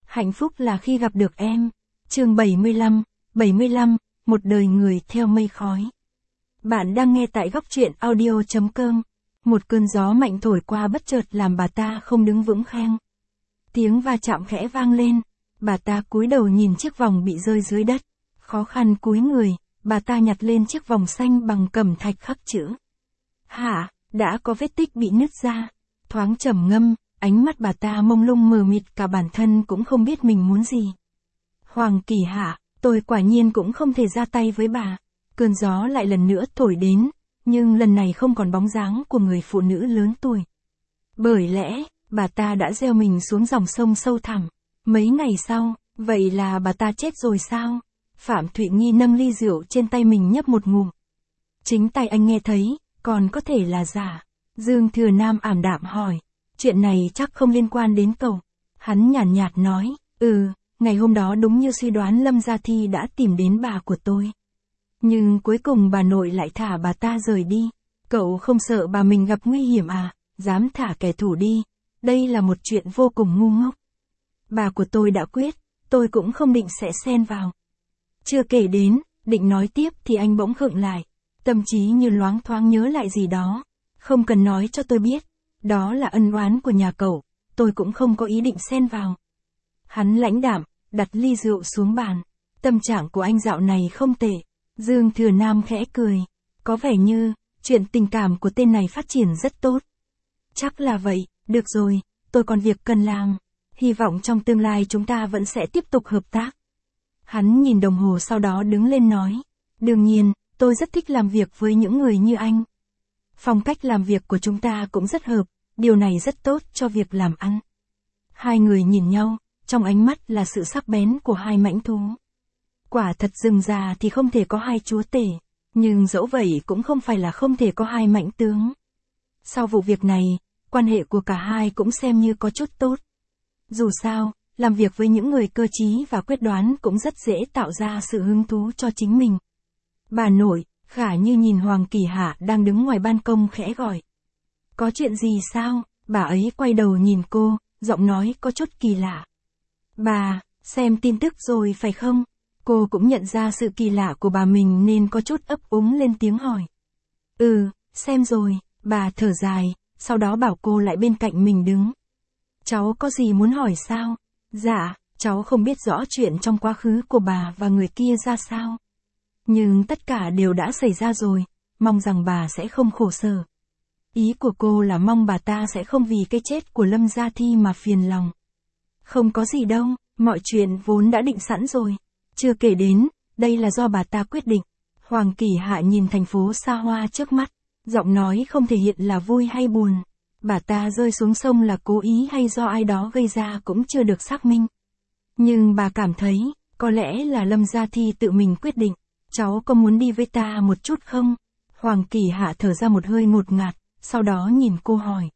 Hạnh phúc là khi gặp được em. Chương 75, một đời người theo mây khói. Bạn đang nghe tại góc truyện audio.com. Một cơn gió mạnh thổi qua bất chợt làm bà ta không đứng vững kheng. Tiếng va chạm khẽ vang lên, bà ta cúi đầu nhìn chiếc vòng bị rơi dưới đất. Khó khăn cúi người, bà ta nhặt lên chiếc vòng xanh bằng cẩm thạch khắc chữ. Đã có vết tích bị nứt ra. Thoáng trầm ngâm, ánh mắt bà ta mông lung mờ mịt, cả bản thân cũng không biết mình muốn gì. Hoàng Kỳ Hạ, tôi quả nhiên cũng không thể ra tay với bà. Cơn gió lại lần nữa thổi đến, nhưng lần này không còn bóng dáng của người phụ nữ lớn tuổi. Bởi lẽ, bà ta đã gieo mình xuống dòng sông sâu thẳm. Mấy ngày sau, vậy là bà ta chết rồi sao? Phạm Thụy Nghi nâng ly rượu trên tay mình nhấp một ngụm. Chính tay anh nghe thấy, còn có thể là giả. Dương Thừa Nam ảm đạm hỏi, chuyện này chắc không liên quan đến cậu. Hắn nhàn nhạt nói, ngày hôm đó đúng như suy đoán, Lâm Gia Thi đã tìm đến bà của tôi. Nhưng cuối cùng bà nội lại thả bà ta rời đi. Cậu không sợ bà mình gặp nguy hiểm à? Dám thả kẻ thù đi. Đây là một chuyện vô cùng ngu ngốc. Bà của tôi đã quyết, tôi cũng không định sẽ xen vào. Chưa kể đến, định nói tiếp thì anh bỗng khựng lại. Tâm trí như loáng thoáng nhớ lại gì đó. Không cần nói cho tôi biết. Đó là ân oán của nhà cậu. Tôi cũng không có ý định xen vào. Hắn lãnh đạm, đặt ly rượu xuống bàn. Tâm trạng của anh dạo này không tệ. Dương Thừa Nam khẽ cười. Có vẻ như, chuyện tình cảm của tên này phát triển rất tốt. Chắc là vậy, được rồi, tôi còn việc cần làm. Hy vọng trong tương lai chúng ta vẫn sẽ tiếp tục hợp tác. Hắn nhìn đồng hồ sau đó đứng lên nói. Đương nhiên, tôi rất thích làm việc với những người như anh. Phong cách làm việc của chúng ta cũng rất hợp, điều này rất tốt cho việc làm ăn. Hai người nhìn nhau, trong ánh mắt là sự sắc bén của hai mãnh thú. Quả thật rừng già thì không thể có hai chúa tể, nhưng dẫu vậy cũng không phải là không thể có hai mãnh tướng. Sau vụ việc này, quan hệ của cả hai cũng xem như có chút tốt. Dù sao, làm việc với những người cơ trí và quyết đoán cũng rất dễ tạo ra sự hứng thú cho chính mình. Bà nội, Khả Như nhìn Hoàng Kỳ Hạ đang đứng ngoài ban công khẽ gọi. Có chuyện gì sao? Bà ấy quay đầu nhìn cô, giọng nói có chút kỳ lạ. Bà, xem tin tức rồi phải không? Cô cũng nhận ra sự kỳ lạ của bà mình nên có chút ấp úng lên tiếng hỏi. Xem rồi, bà thở dài, sau đó bảo cô lại bên cạnh mình đứng. Cháu có gì muốn hỏi sao? Dạ, cháu không biết rõ chuyện trong quá khứ của bà và người kia ra sao. Nhưng tất cả đều đã xảy ra rồi, mong rằng bà sẽ không khổ sở. Ý của cô là mong bà ta sẽ không vì cái chết của Lâm Gia Thi mà phiền lòng. Không có gì đâu, mọi chuyện vốn đã định sẵn rồi. Chưa kể đến, đây là do bà ta quyết định. Hoàng Kỳ Hạ nhìn thành phố xa hoa trước mắt, giọng nói không thể hiện là vui hay buồn. Bà ta rơi xuống sông là cố ý hay do ai đó gây ra cũng chưa được xác minh. Nhưng bà cảm thấy, có lẽ là Lâm Gia Thi tự mình quyết định. Cháu có muốn đi với ta một chút không? Hoàng Kỳ Hạ thở ra một hơi ngột ngạt, sau đó nhìn cô hỏi.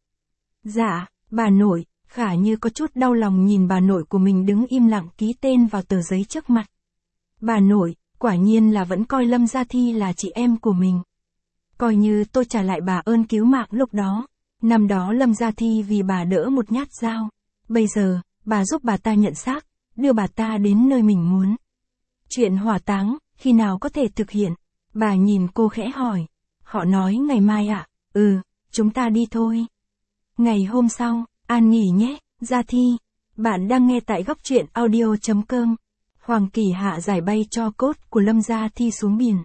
Dạ, bà nội. Khả Như có chút đau lòng nhìn bà nội của mình đứng im lặng ký tên vào tờ giấy trước mặt. Bà nội, quả nhiên là vẫn coi Lâm Gia Thi là chị em của mình. Coi như tôi trả lại bà ơn cứu mạng lúc đó. Năm đó Lâm Gia Thi vì bà đỡ một nhát dao. Bây giờ, bà giúp bà ta nhận xác, đưa bà ta đến nơi mình muốn. Chuyện hỏa táng, khi nào có thể thực hiện? Bà nhìn cô khẽ hỏi. Họ nói ngày mai ạ. Chúng ta đi thôi. Ngày hôm sau, an nghỉ nhé, Gia Thi. Bạn đang nghe tại góc truyện audio.com. Hoàng Kỳ Hạ giải bay tro cốt của Lâm Gia Thi xuống biển.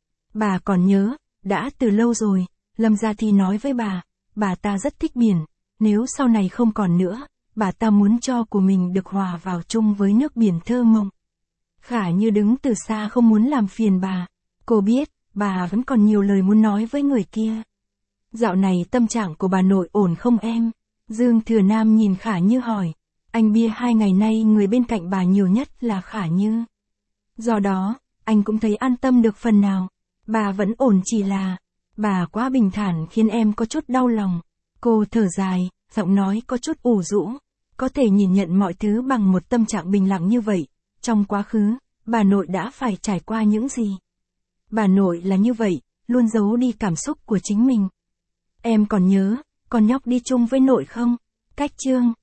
Bà còn nhớ, đã từ lâu rồi, Lâm Gia Thi nói với bà ta rất thích biển. Nếu sau này không còn nữa, bà ta muốn cho của mình được hòa vào chung với nước biển thơ mộng. Khả Như đứng từ xa không muốn làm phiền bà. Cô biết, bà vẫn còn nhiều lời muốn nói với người kia. Dạo này tâm trạng của bà nội ổn không em? Dương Thừa Nam nhìn Khả Như hỏi. Anh bia 2 ngày nay người bên cạnh bà nhiều nhất là Khả Như. Do đó, anh cũng thấy an tâm được phần nào. Bà vẫn ổn, chỉ là bà quá bình thản khiến em có chút đau lòng. Cô thở dài, giọng nói có chút ủ rũ. Có thể nhìn nhận mọi thứ bằng một tâm trạng bình lặng như vậy. Trong quá khứ, bà nội đã phải trải qua những gì? Bà nội là như vậy, luôn giấu đi cảm xúc của chính mình. Em còn nhớ, con nhóc đi chung với nội không? Cách Trương,